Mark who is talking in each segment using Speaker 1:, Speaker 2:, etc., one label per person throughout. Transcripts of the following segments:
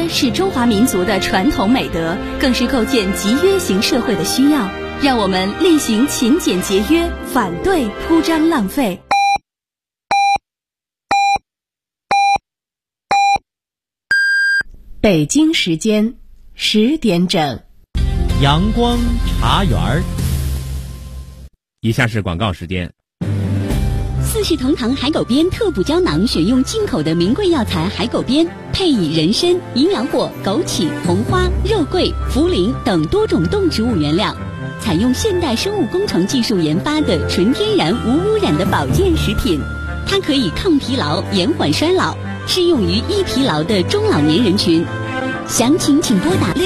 Speaker 1: 约是中华民族的传统美德，更是构建集约型社会的需要。让我们厉行勤俭节约，反对铺张浪费。
Speaker 2: 北京时间10点整，
Speaker 3: 阳光茶园。以下是广告时间。
Speaker 4: 四世同堂海狗鞭特补胶囊选用进口的名贵药材海狗鞭，配以人参、营养果、枸杞、红花、肉桂、茯苓等多种动植物原料，采用现代生物工程技术研发的纯天然无污染的保健食品。它可以抗疲劳、延缓衰老，适用于易疲劳的中老年人群。详情请拨打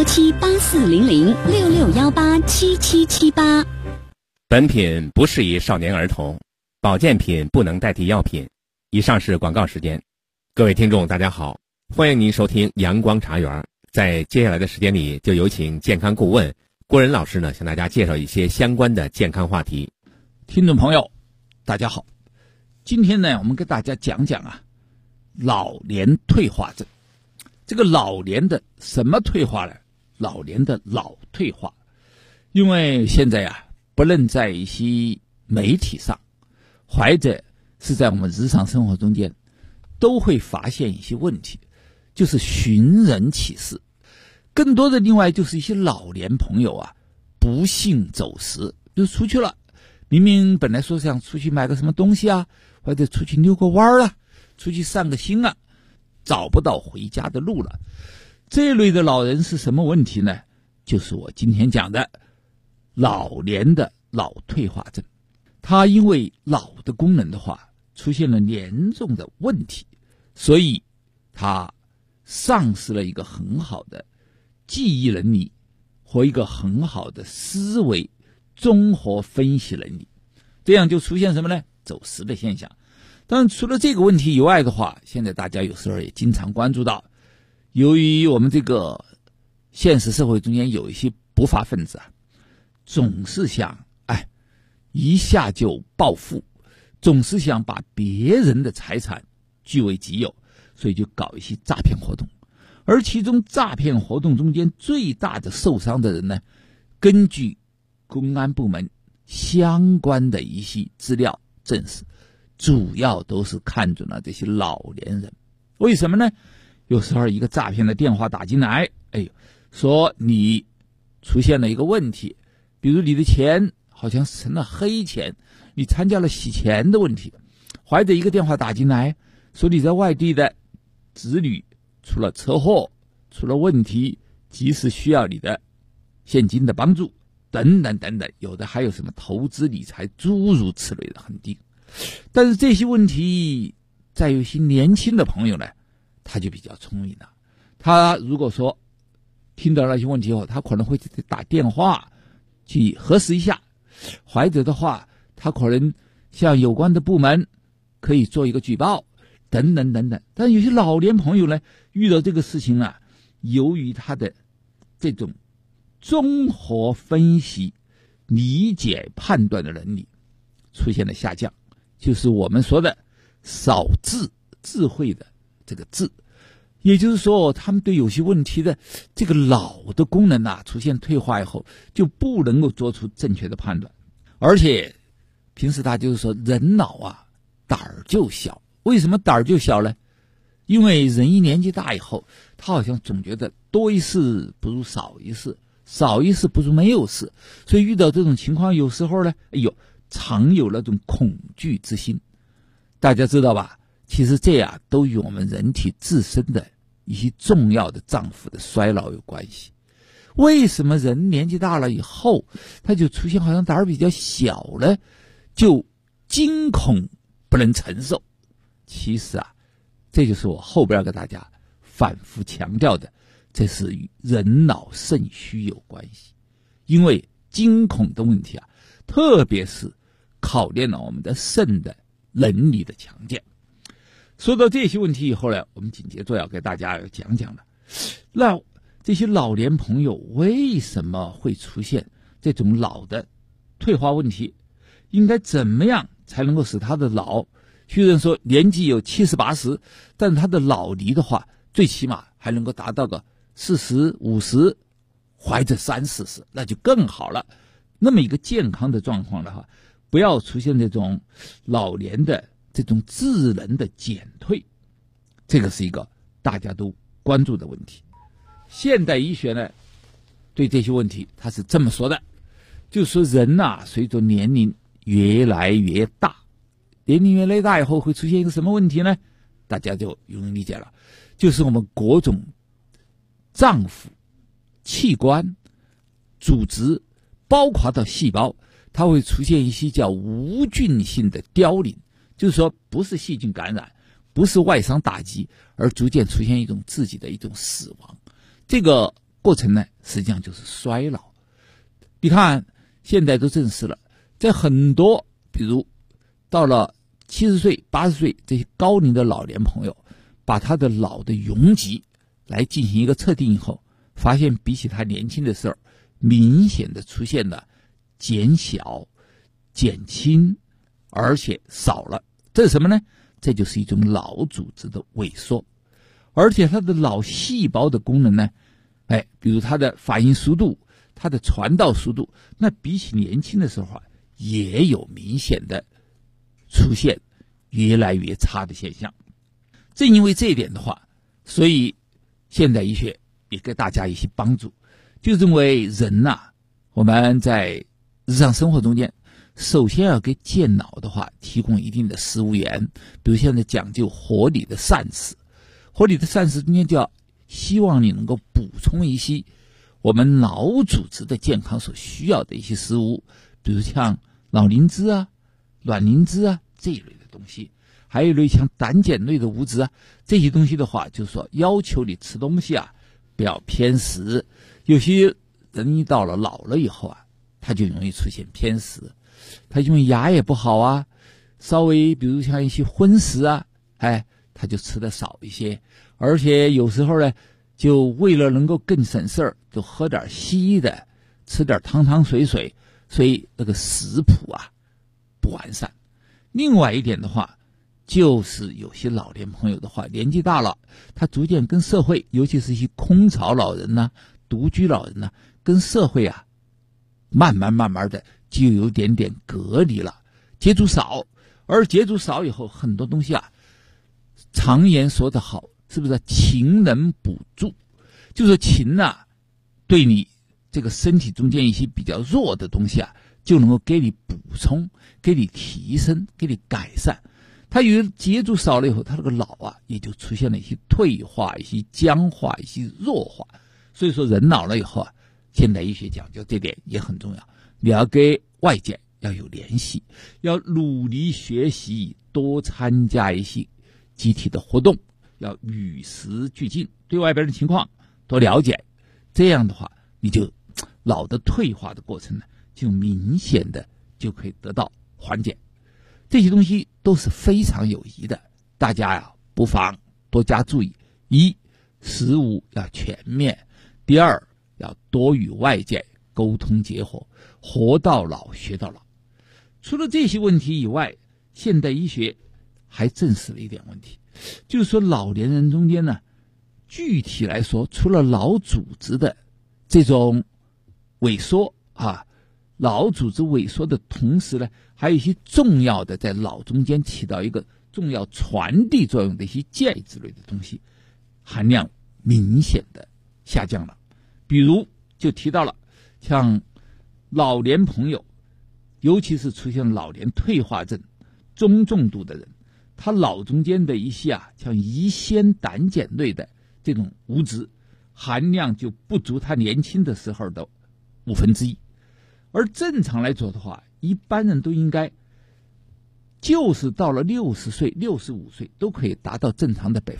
Speaker 4: 6617840066187778。
Speaker 3: 本品不适宜少年儿童，保健品不能代替药品。以上是广告时间。各位听众大家好，欢迎您收听阳光茶园。在接下来的时间里，就有请健康顾问郭仁老师呢，向大家介绍一些相关的健康话题。
Speaker 5: 听众朋友大家好，今天呢我们给大家讲讲老年退化症。这个老年的什么退化呢？老年的脑退化。因为现在不论在一些媒体上，或者是在我们日常生活中间，都会发现一些问题，就是寻人启事。更多的另外就是一些老年朋友不幸走失，就出去了，明明本来说想出去买个什么东西或者出去遛个弯出去散个心找不到回家的路了。这类的老人是什么问题呢？就是我今天讲的老年的脑退化症。它因为脑的功能的话出现了严重的问题，所以它丧失了一个很好的记忆能力和一个很好的思维综合分析能力，这样就出现什么呢？走失的现象。当然除了这个问题以外的话，现在大家有时候也经常关注到，由于我们这个现实社会中间有一些不法分子总是想一下就暴富，总是想把别人的财产据为己有，所以就搞一些诈骗活动。而其中诈骗活动中间最大的受伤的人呢，根据公安部门相关的一些资料证实，主要都是看准了这些老年人。为什么呢？有时候一个诈骗的电话打进来，说你出现了一个问题，比如你的钱好像成了黑钱，你参加了洗钱的问题，或者一个电话打进来说你在外地的子女出了车祸，出了问题，及时需要你的现金的帮助等等等等，有的还有什么投资理财诸如此类的很低。但是这些问题在有些年轻的朋友呢，他就比较聪明了。他如果说听到那些问题后，他可能会打电话去核实一下，或者的话他可能向有关的部门可以做一个举报等等等等。但有些老年朋友呢，遇到这个事情由于他的这种综合分析、理解、判断的能力出现了下降，就是我们说的少智慧的这个智。也就是说，他们对有些问题的这个脑的功能出现退化以后，就不能够做出正确的判断。而且平时他就是说人脑胆儿就小。为什么胆儿就小呢？因为人一年纪大以后，他好像总觉得多一事不如少一事，少一事不如没有事，所以遇到这种情况，有时候呢常有那种恐惧之心。大家知道吧，其实这都与我们人体自身的一些重要的脏腑的衰老有关系。为什么人年纪大了以后，他就出现好像胆儿比较小呢？就惊恐不能承受。其实这就是我后边给大家反复强调的，这是与人脑肾虚有关系。因为惊恐的问题特别是考验了我们的肾的能力的强健。说到这些问题以后呢，我们紧接着要给大家讲讲了，那这些老年朋友为什么会出现这种脑的退化问题？应该怎么样才能够使他的脑，虽然说年纪有70、80，但他的脑力的话，最起码还能够达到个40、50，或者30、40，那就更好了。那么一个健康的状况的话，不要出现这种老年的这种智能的减退，这个是一个大家都关注的问题。现代医学呢，对这些问题他是这么说的，就是说人呐，随着年龄越来越大，年龄越来越大以后会出现一个什么问题呢？大家就容易理解了，就是我们各种脏腑、器官、组织，包括到细胞，它会出现一些叫无菌性的凋零，就是说不是细菌感染，不是外伤打击，而逐渐出现一种自己的一种死亡。这个过程呢，实际上就是衰老。你看现在都证实了，在很多比如到了70岁、80岁这些高龄的老年朋友，把他的脑的容积来进行一个测定以后，发现比起他年轻的时候，明显的出现了减小、减轻，而且少了。这是什么呢？这就是一种脑组织的萎缩，而且它的脑细胞的功能呢，比如它的反应速度、它的传导速度，那比起年轻的时候也有明显的出现越来越差的现象。正因为这一点的话，所以现代医学也给大家一些帮助，就认为人我们在日常生活中间，首先要给健脑的话提供一定的食物源，比如现在讲究合理的膳食，合理的膳食中间就要希望你能够补充一些我们脑组织的健康所需要的一些食物，比如像脑磷脂卵磷脂这一类的东西，还有一类像胆碱类的物质这些东西的话，就是说要求你吃东西不要偏食。有些人一到了老了以后他就容易出现偏食，他因为牙也不好稍微比如像一些荤食他就吃的少一些，而且有时候呢，就为了能够更省事儿，就喝点稀的，吃点汤汤水水，所以那个食谱不完善。另外一点的话，就是有些老年朋友的话，年纪大了，他逐渐跟社会，尤其是一些空巢老人独居老人跟社会慢慢的就有点点隔离了，接触少，而接触少以后，很多东西常言说得好，是不是勤能补助？就是勤对你这个身体中间一些比较弱的东西就能够给你补充，给你提升，给你改善。他有接触少了以后，他这个脑也就出现了一些退化、一些僵化、一些弱化。所以说人老了以后现代医学讲究这点也很重要，你要跟外界要有联系，要努力学习，多参加一些集体的活动，要与时俱进，对外边的情况多了解，这样的话你就脑的退化的过程呢，就明显的就可以得到缓解。这些东西都是非常有益的，大家不妨多加注意。一，食物要全面；第二，要多与外界沟通结合，活到老学到老。除了这些问题以外，现代医学还证实了一点问题，就是说老年人中间呢，具体来说，除了脑组织的这种萎缩脑组织萎缩的同时呢，还有一些重要的在脑中间起到一个重要传递作用的一些介质类的东西含量明显的下降了。比如就提到了像老年朋友，尤其是出现老年退化症中重度的人，他脑中间的一些像乙酰胆碱类的这种物质含量就不足他年轻的时候的1/5。而正常来说的话，一般人都应该就是到了60岁、65岁都可以达到正常的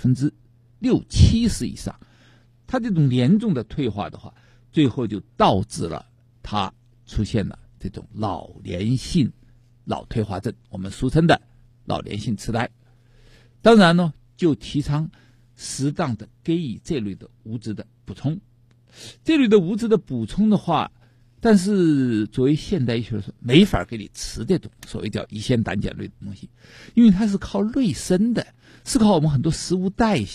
Speaker 5: 60%、70%以上。他这种严重的退化的话，最后就导致了他出现了这种老年性脑退化症，我们俗称的老年性痴呆。当然呢，就提倡适当的给予这类的物质的补充。这类的物质的补充的话，但是作为现代医学说，没法给你吃这种所谓叫乙酰胆碱类的东西，因为它是靠内生的，是靠我们很多食物代谢的。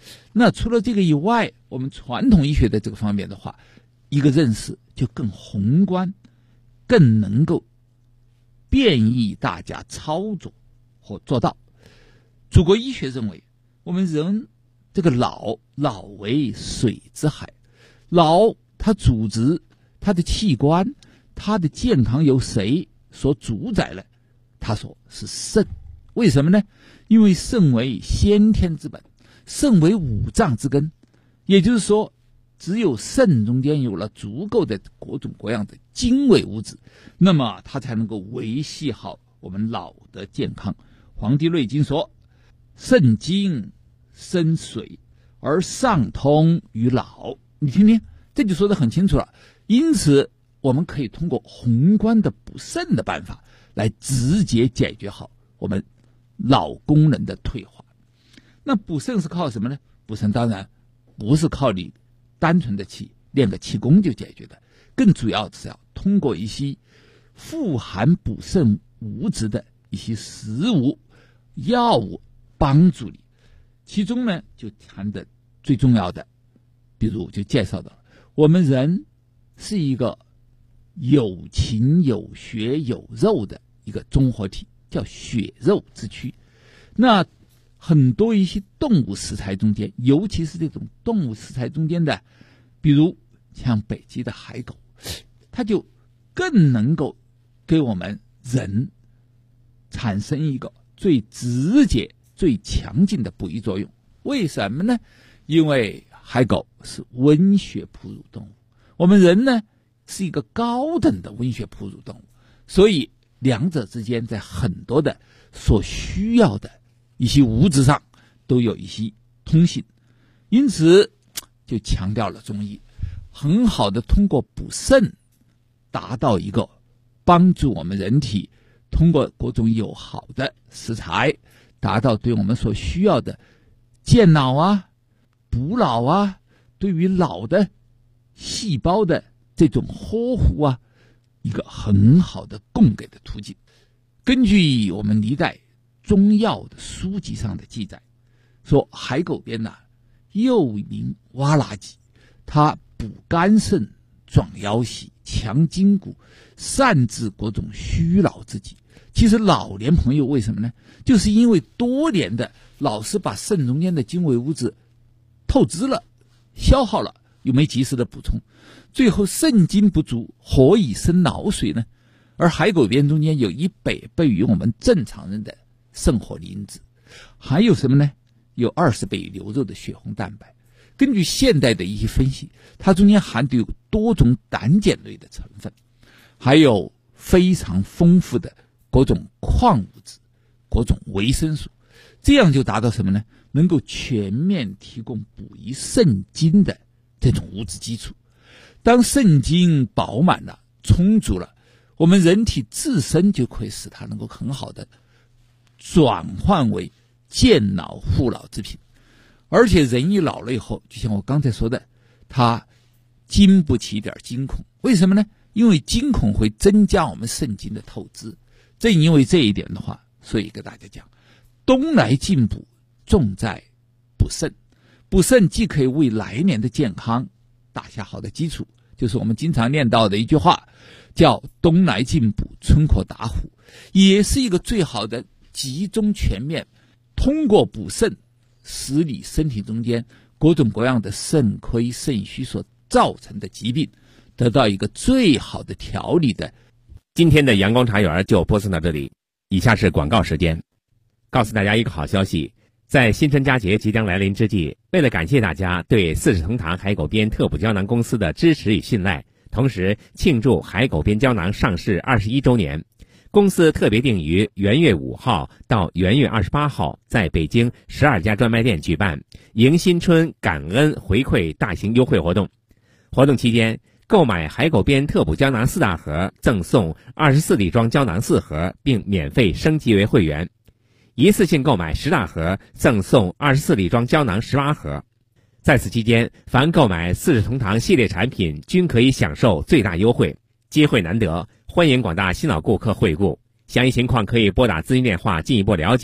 Speaker 5: 那除了这个以外，我们传统医学的这个方面的话，一个认识就更宏观，更能够便于大家操作或做到。祖国医学认为，我们人这个老为水之海，老它组织它的器官，它的健康由谁所主宰呢？他说是肾。为什么呢？因为肾为先天之本，肾为五脏之根，也就是说，只有肾中间有了足够的各种各样的精微物质，那么它才能够维系好我们脑的健康。黄帝内经说，肾精生水，而上通于脑。你听听，这就说得很清楚了。因此我们可以通过宏观的补肾的办法来直接解决好我们脑功能的退化。那补肾是靠什么呢？补肾当然不是靠你单纯的去练个气功就解决的，更主要是要通过一些富含补肾物质的一些食物药物帮助你。其中呢就谈的最重要的，比如就介绍到了，我们人是一个有情有血有肉的一个综合体，叫血肉之躯。那很多一些动物食材中间，尤其是这种动物食材中间的，比如像北极的海狗，它就更能够给我们人产生一个最直接最强劲的补益作用。为什么呢？因为海狗是温血哺乳动物，我们人呢是一个高等的温血哺乳动物，所以两者之间在很多的所需要的一些物质上都有一些通信。因此就强调了中医很好的通过补肾达到一个帮助我们人体通过各种有好的食材达到对我们所需要的健脑啊补脑啊，对于脑的细胞的这种呵护啊，一个很好的供给的途径。根据我们历代中药的书籍上的记载，说海狗鞭又名蛙拉鸡，它补肝肾壮腰膝强筋骨善治各种虚劳之疾。其实老年朋友为什么呢？就是因为多年的老是把肾中间的精微物质透支了消耗了，又没及时的补充，最后肾精不足，何以生脑水呢？而海狗鞭中间有100倍于我们正常人的肾活力因子，还有什么呢？有20倍于牛肉的血红蛋白。根据现代的一些分析，它中间含有多种胆碱类的成分，还有非常丰富的各种矿物质各种维生素，这样就达到什么呢？能够全面提供补益肾精的这种物质基础。当肾精饱满了充足了，我们人体自身就可以使它能够很好的转换为健脑护脑之品。而且人一老了以后，就像我刚才说的，它经不起一点惊恐。为什么呢？因为惊恐会增加我们肾精的透支。正因为这一点的话，所以跟大家讲，冬来进补重在补肾。补肾既可以为来年的健康打下好的基础，就是我们经常念到的一句话，叫冬来进补春可打虎，也是一个最好的集中全面通过补肾使你身体中间各种各样的肾亏肾虚所造成的疾病得到一个最好的调理的。
Speaker 3: 今天的阳光茶园就播送到这里，以下是广告时间。告诉大家一个好消息，在新春佳节即将来临之际，为了感谢大家对四世同堂海狗鞭特补胶囊公司的支持与信赖，同时庆祝海狗鞭胶囊上市21周年，公司特别定于元月5号到元月28号在北京12家专卖店举办迎新春感恩回馈大型优惠活动。活动期间，购买海狗鞭特补胶囊4大盒赠送24粒装胶囊4盒，并免费升级为会员；一次性购买10大盒赠送24粒装胶囊18盒。在此期间，凡购买四世同堂系列产品均可以享受最大优惠，机会难得，欢迎广大新老顾客惠顾。详细情况可以拨打咨询电话进一步了解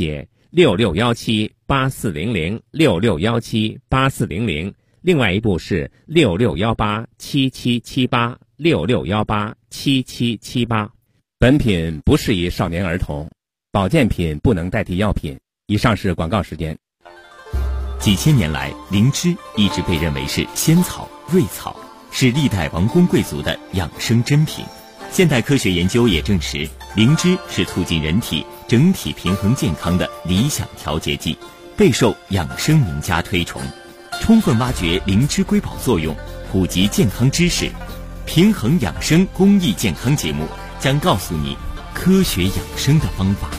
Speaker 3: 66178400，66178400。另外一部是66187778，66187778。本品不适宜少年儿童，保健品不能代替药品。以上是广告时间。
Speaker 6: 几千年来，灵芝一直被认为是仙草、瑞草，是历代王公贵族的养生珍品。现代科学研究也证实，灵芝是促进人体整体平衡健康的理想调节剂，备受养生名家推崇。充分挖掘灵芝瑰宝作用，普及健康知识，平衡养生公益健康节目将告诉你科学养生的方法。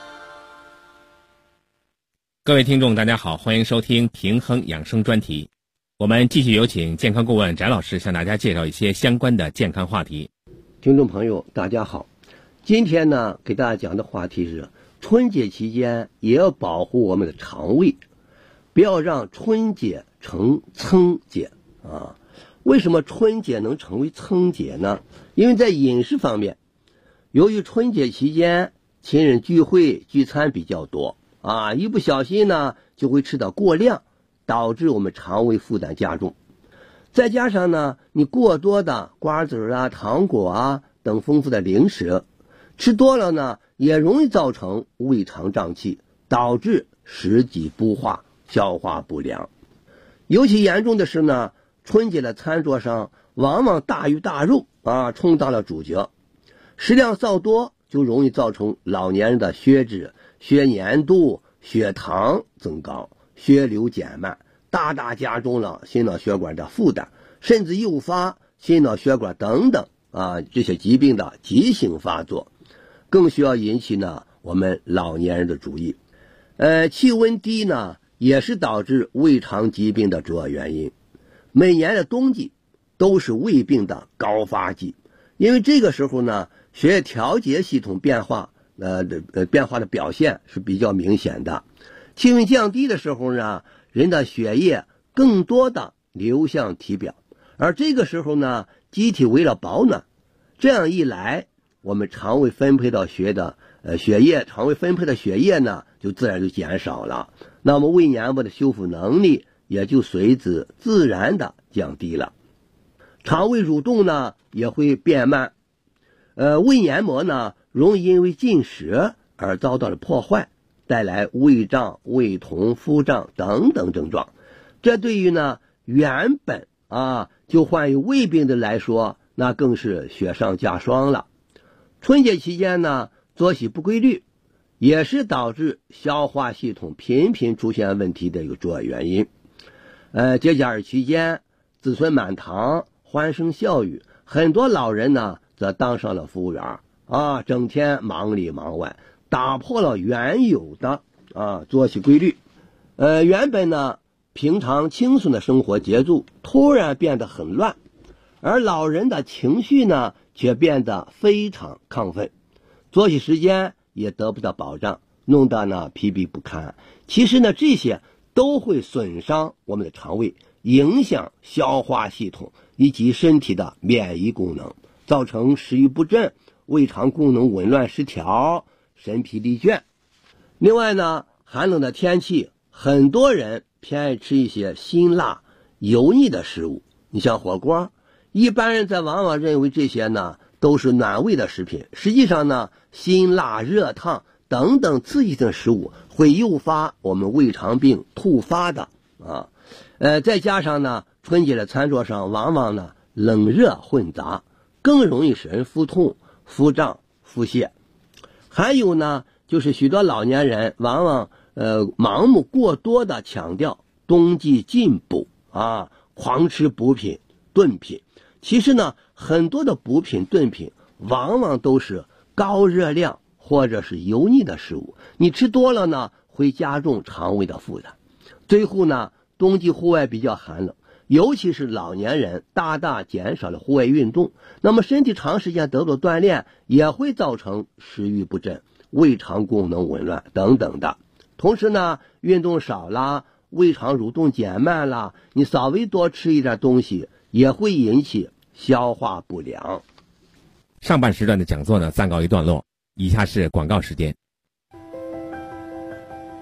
Speaker 3: 各位听众大家好，欢迎收听平衡养生专题。我们继续有请健康顾问翟老师向大家介绍一些相关的健康话题。
Speaker 7: 听众朋友大家好，今天呢给大家讲的话题是春节期间也要保护我们的肠胃，不要让春节成蹭节啊。为什么春节能成为蹭节呢？因为在饮食方面，由于春节期间亲人聚会聚餐比较多啊，一不小心呢就会吃到过量，导致我们肠胃负担加重。再加上呢，你过多的瓜子啊、糖果啊等丰富的零食吃多了呢，也容易造成胃肠胀气，导致食积不化、消化不良。尤其严重的是呢，春节的餐桌上往往大鱼大肉啊充当了主角，食量稍多就容易造成老年人的血脂、血粘度、血糖增高、血流减慢，大大加重了心脑血管的负担，甚至诱发心脑血管等等这些疾病的急性发作，更需要引起呢我们老年人的注意。气温低呢也是导致胃肠疾病的主要原因。每年的冬季都是胃病的高发季，因为这个时候呢，血液调节系统变化的表现是比较明显的。气温降低的时候呢，人的血液更多的流向体表，而这个时候呢，机体为了保暖，这样一来，我们肠胃分配到肠胃分配的血液呢，就自然就减少了，那么胃黏膜的修复能力也就随之自然的降低了，肠胃蠕动呢也会变慢，胃黏膜呢容易因为进食而遭到了破坏，带来胃胀、胃痛、腹胀等等症状。这对于呢原本就患有胃病的来说，那更是雪上加霜了。春节期间呢，作息不规律也是导致消化系统频频出现问题的一个主要原因。节假日期间子孙满堂，欢声笑语，很多老人呢则当上了服务员整天忙里忙外，打破了原有的作息规律。原本呢平常轻松的生活节奏突然变得很乱，而老人的情绪呢却变得非常亢奋，作息时间也得不到保障，弄得呢疲惫不堪。其实呢这些都会损伤我们的肠胃，影响消化系统以及身体的免疫功能，造成食欲不振、胃肠功能紊乱失调、身疲力倦。另外呢，寒冷的天气，很多人偏爱吃一些辛辣油腻的食物，你像火锅，一般人往往认为这些呢都是暖胃的食品，实际上呢辛辣热烫等等刺激性的食物会诱发我们胃肠病突发的再加上呢春节的餐桌上往往呢冷热混杂，更容易使人腹痛、腹胀、腹泻。还有呢就是许多老年人往往盲目过多的强调冬季进补狂吃补品炖品，其实呢很多的补品炖品往往都是高热量或者是油腻的食物，你吃多了呢会加重肠胃的负担。最后呢，冬季户外比较寒冷，尤其是老年人大大减少了户外运动，那么身体长时间得不到锻炼，也会造成食欲不振、胃肠功能紊乱等等的。同时呢，运动少啦，胃肠蠕动减慢啦，你稍微多吃一点东西也会引起消化不良。
Speaker 3: 上半时段的讲座呢暂告一段落，以下是广告时间。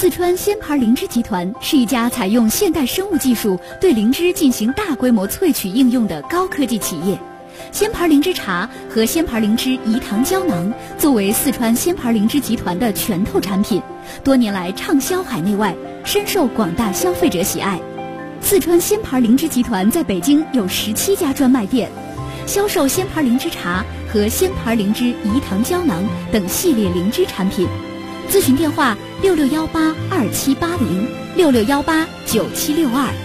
Speaker 1: 四川鲜牌灵芝集团是一家采用现代生物技术对灵芝进行大规模萃取应用的高科技企业。鲜牌灵芝茶和鲜牌灵芝饴糖胶囊作为四川鲜牌灵芝集团的拳头产品，多年来畅销海内外，深受广大消费者喜爱。四川鲜牌灵芝集团在北京有17家专卖店，销售鲜牌灵芝茶和鲜牌灵芝饴糖胶囊等系列灵芝产品。咨询电话6618278066189762。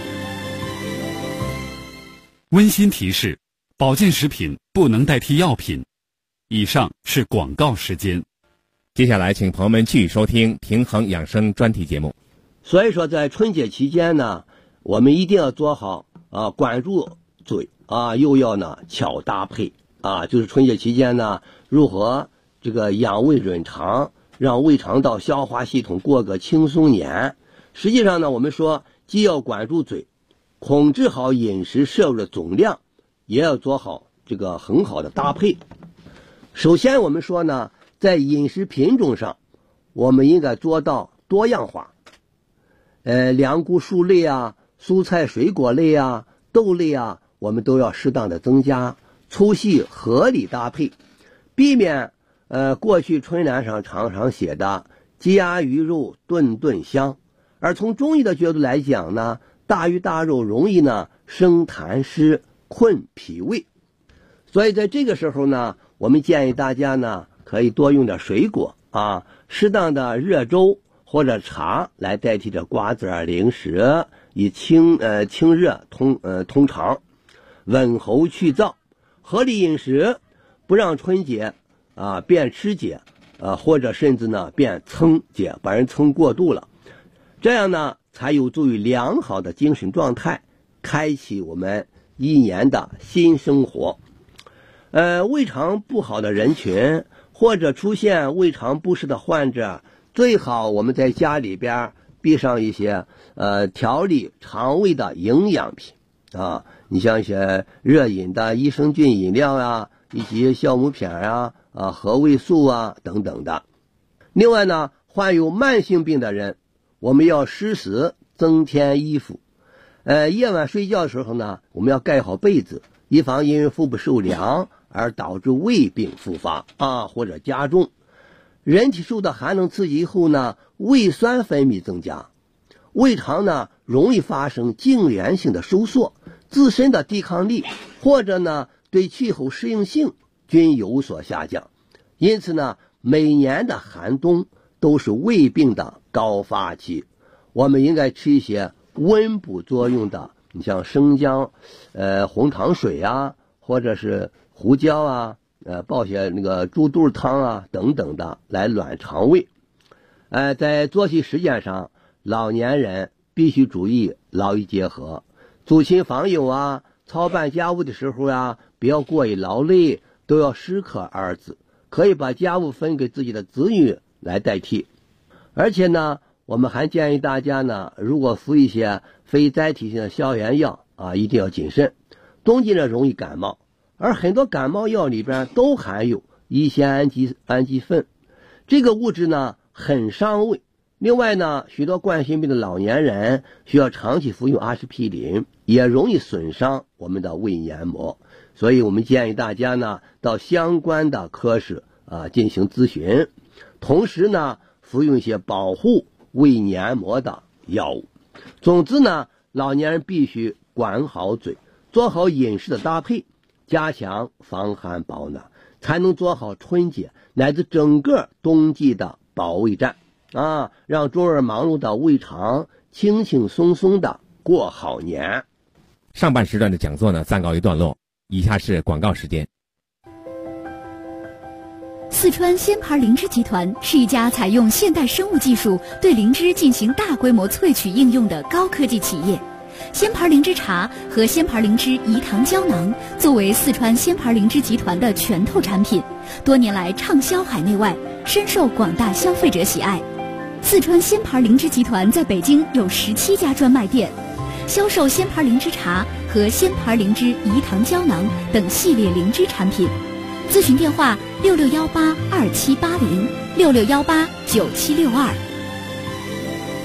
Speaker 8: 温馨提示：保健食品不能代替药品。以上是广告时间。
Speaker 3: 接下来，请朋友们继续收听平衡养生专题节目。
Speaker 7: 所以说，在春节期间呢，我们一定要做好管住嘴又要呢巧搭配就是春节期间呢，如何这个养胃润肠，让胃肠道消化系统过个轻松年。实际上呢，我们说既要管住嘴，控制好饮食摄入的总量，也要做好这个很好的搭配。首先我们说呢，在饮食品种上，我们应该做到多样化。粮谷蔬类蔬菜水果类豆类我们都要适当的增加，粗细合理搭配，避免过去春联上常常写的鸡鸭鱼肉顿顿香。而从中医的角度来讲呢，大鱼大肉容易呢生痰湿困脾胃，所以在这个时候呢，我们建议大家呢可以多用点水果适当的热粥或者茶来代替着瓜子零食，以清热通肠，稳喉去燥。合理饮食，不让春节变吃节或者甚至呢变蹭节，把人蹭过度了，这样呢才有助于良好的精神状态，开启我们一年的新生活。胃肠不好的人群或者出现胃肠不适的患者，最好我们在家里边备上一些调理肠胃的营养品你像一些热饮的益生菌饮料以及酵母片和胃素等等的。另外呢，患有慢性病的人，我们要适时增添衣服。夜晚睡觉的时候呢，我们要盖好被子，以防因为腹部受凉而导致胃病复发或者加重。人体受到寒冷刺激后呢，胃酸分泌增加，胃肠呢容易发生痉挛性的收缩，自身的抵抗力或者呢对气候适应性均有所下降。因此呢，每年的寒冬都是胃病的高发期，我们应该吃一些温补作用的，你像生姜红糖水或者是胡椒煲些那个猪肚汤等等的来暖肠胃。在作息时间上，老年人必须注意劳逸结合，祖亲访友操办家务的时候不要过于劳累，都要适可而止，可以把家务分给自己的子女来代替。而且呢，我们还建议大家呢，如果服一些非甾体性的消炎药一定要谨慎。冬季呢容易感冒，而很多感冒药里边都含有乙酰氨基酚，这个物质呢很伤胃。另外呢，许多冠心病的老年人需要长期服用阿司匹林，也容易损伤我们的胃黏膜。所以我们建议大家呢到相关的科室进行咨询，同时呢服用一些保护胃黏膜的药物。总之呢，老年人必须管好嘴，做好饮食的搭配，加强防寒保暖，才能做好春节乃至整个冬季的保卫战让周而忙碌的胃肠轻轻松松的过好年。
Speaker 3: 上半时段的讲座呢暂告一段落，以下是广告时间。
Speaker 1: 四川鲜牌灵芝集团是一家采用现代生物技术对灵芝进行大规模萃取应用的高科技企业。鲜牌灵芝茶和鲜牌灵芝饴糖胶囊作为四川鲜牌灵芝集团的拳头产品，多年来畅销海内外，深受广大消费者喜爱。四川鲜牌灵芝集团在北京有17家专卖店，销售鲜牌灵芝茶和鲜牌灵芝饴糖胶囊等系列灵芝产品。咨询电话6618278066189762。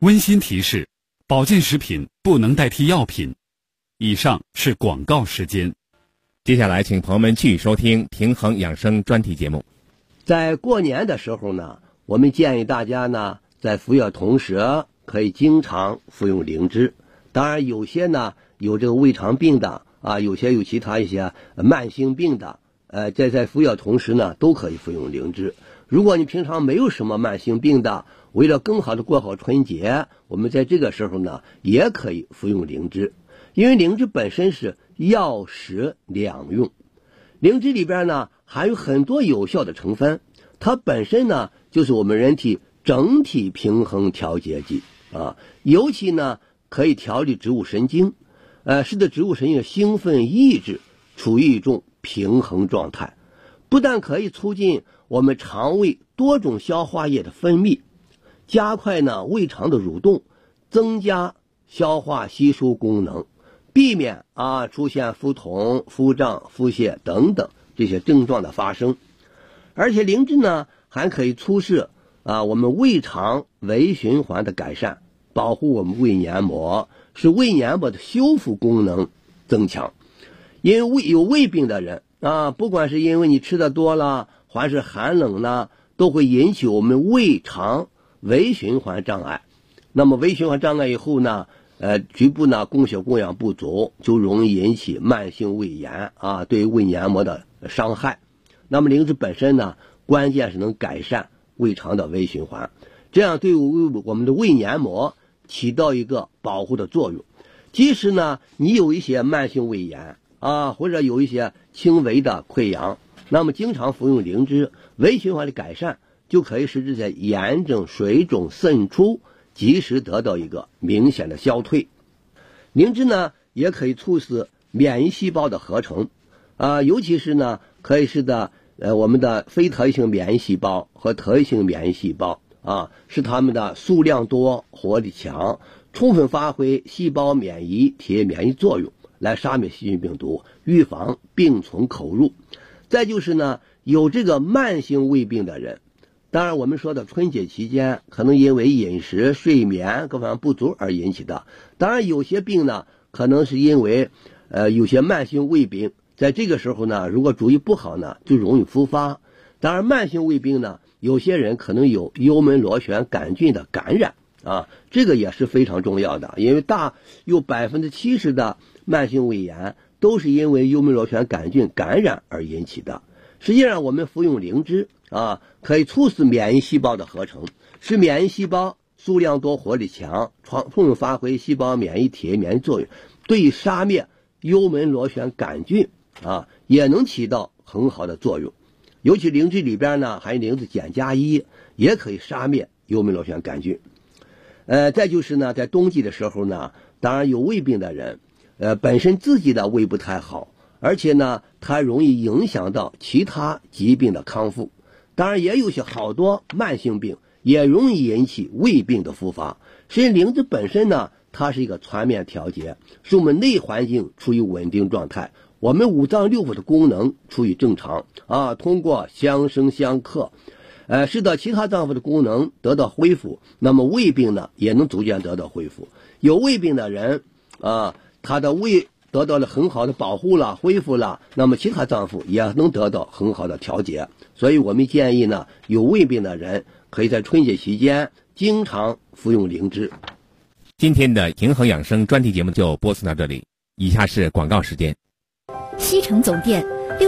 Speaker 8: 温馨提示：保健食品不能代替药品。以上是广告时间。
Speaker 3: 接下来请朋友们继续收听平衡养生专题节目。
Speaker 7: 在过年的时候呢，我们建议大家呢在服药同时可以经常服用灵芝。当然有些呢有这个胃肠病的有些有其他一些慢性病的，在服药同时呢都可以服用灵芝。如果你平常没有什么慢性病的，为了更好的过好春节，我们在这个时候呢也可以服用灵芝。因为灵芝本身是药食两用，灵芝里边呢含有很多有效的成分，它本身呢就是我们人体整体平衡调节剂尤其呢可以调理植物神经，使得植物神经的兴奋抑制处于一种平衡状态，不但可以促进我们肠胃多种消化液的分泌，加快呢胃肠的蠕动，增加消化吸收功能，避免出现腹痛、腹胀、腹泻等等这些症状的发生。而且灵芝呢还可以促使我们胃肠微循环的改善，保护我们胃黏膜，使胃黏膜的修复功能增强。因为有胃病的人不管是因为你吃的多了，还是寒冷呢，都会引起我们胃肠微循环障碍。那么微循环障碍以后呢局部呢供血供氧不足，就容易引起慢性胃炎对胃黏膜的伤害。那么灵芝本身呢，关键是能改善胃肠的微循环，这样对我们的胃黏膜起到一个保护的作用。即使呢你有一些慢性胃炎或者有一些轻微的溃疡，那么经常服用灵芝，微循环的改善就可以使这些炎症、水肿渗出及时得到一个明显的消退。灵芝呢也可以促使免疫细胞的合成尤其是呢可以使得我们的非特异性免疫细胞和特异性免疫细胞使它们的数量多、活力强，充分发挥细胞免疫体免疫作用，来杀灭细菌病毒，预防病从口入。再就是呢有这个慢性胃病的人，当然我们说的春节期间可能因为饮食、睡眠各方面不足而引起的，当然有些病呢可能是因为有些慢性胃病，在这个时候呢如果注意不好呢就容易复发。当然慢性胃病呢有些人可能有幽门螺旋杆菌的感染这个也是非常重要的，因为有 70% 的慢性胃炎都是因为幽门螺旋杆菌感染而引起的。实际上我们服用灵芝可以促使免疫细胞的合成，使免疫细胞数量多、活力强，充分发挥细胞免疫体免疫作用，对于杀灭幽门螺旋杆菌也能起到很好的作用。尤其灵芝里边呢含有灵芝碱加1，也可以杀灭幽门螺旋杆菌。再就是呢在冬季的时候呢，当然有胃病的人本身自己的胃不太好，而且呢它容易影响到其他疾病的康复。当然也有些好多慢性病也容易引起胃病的复发。实际灵芝本身呢它是一个全面调节，使我们内环境处于稳定状态，我们五脏六腑的功能处于正常通过相生相克使得其他脏腑的功能得到恢复，那么胃病呢也能逐渐得到恢复。有胃病的人他的胃得到了很好的保护了、恢复了，那么其他脏腑也能得到很好的调节。所以我们建议呢有胃病的人可以在春节期间经常服用灵芝。
Speaker 3: 今天的平衡养生专题节目就播送到这里，以下是广告时间。
Speaker 1: 西城总店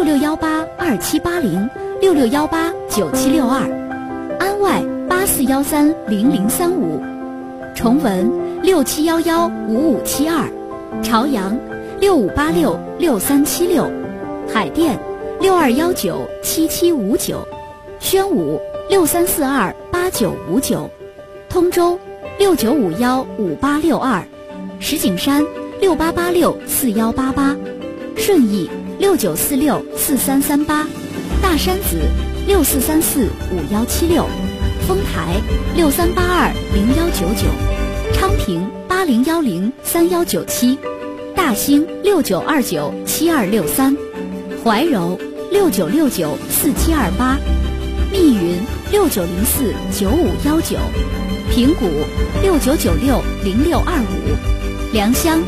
Speaker 1: 6618278066189762，安外84130035，崇文67115572，朝阳65866376，海淀62197759，宣武63428959，通州69515862，石景山68864188，顺义69464338，大山子64345176，丰台63820199，昌平80103197，大兴69297263，怀柔69694728， 密云69049519，平谷69960625，良乡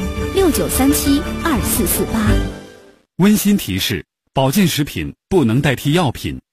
Speaker 1: 69372448。
Speaker 8: 温馨提示：保健食品不能代替药品。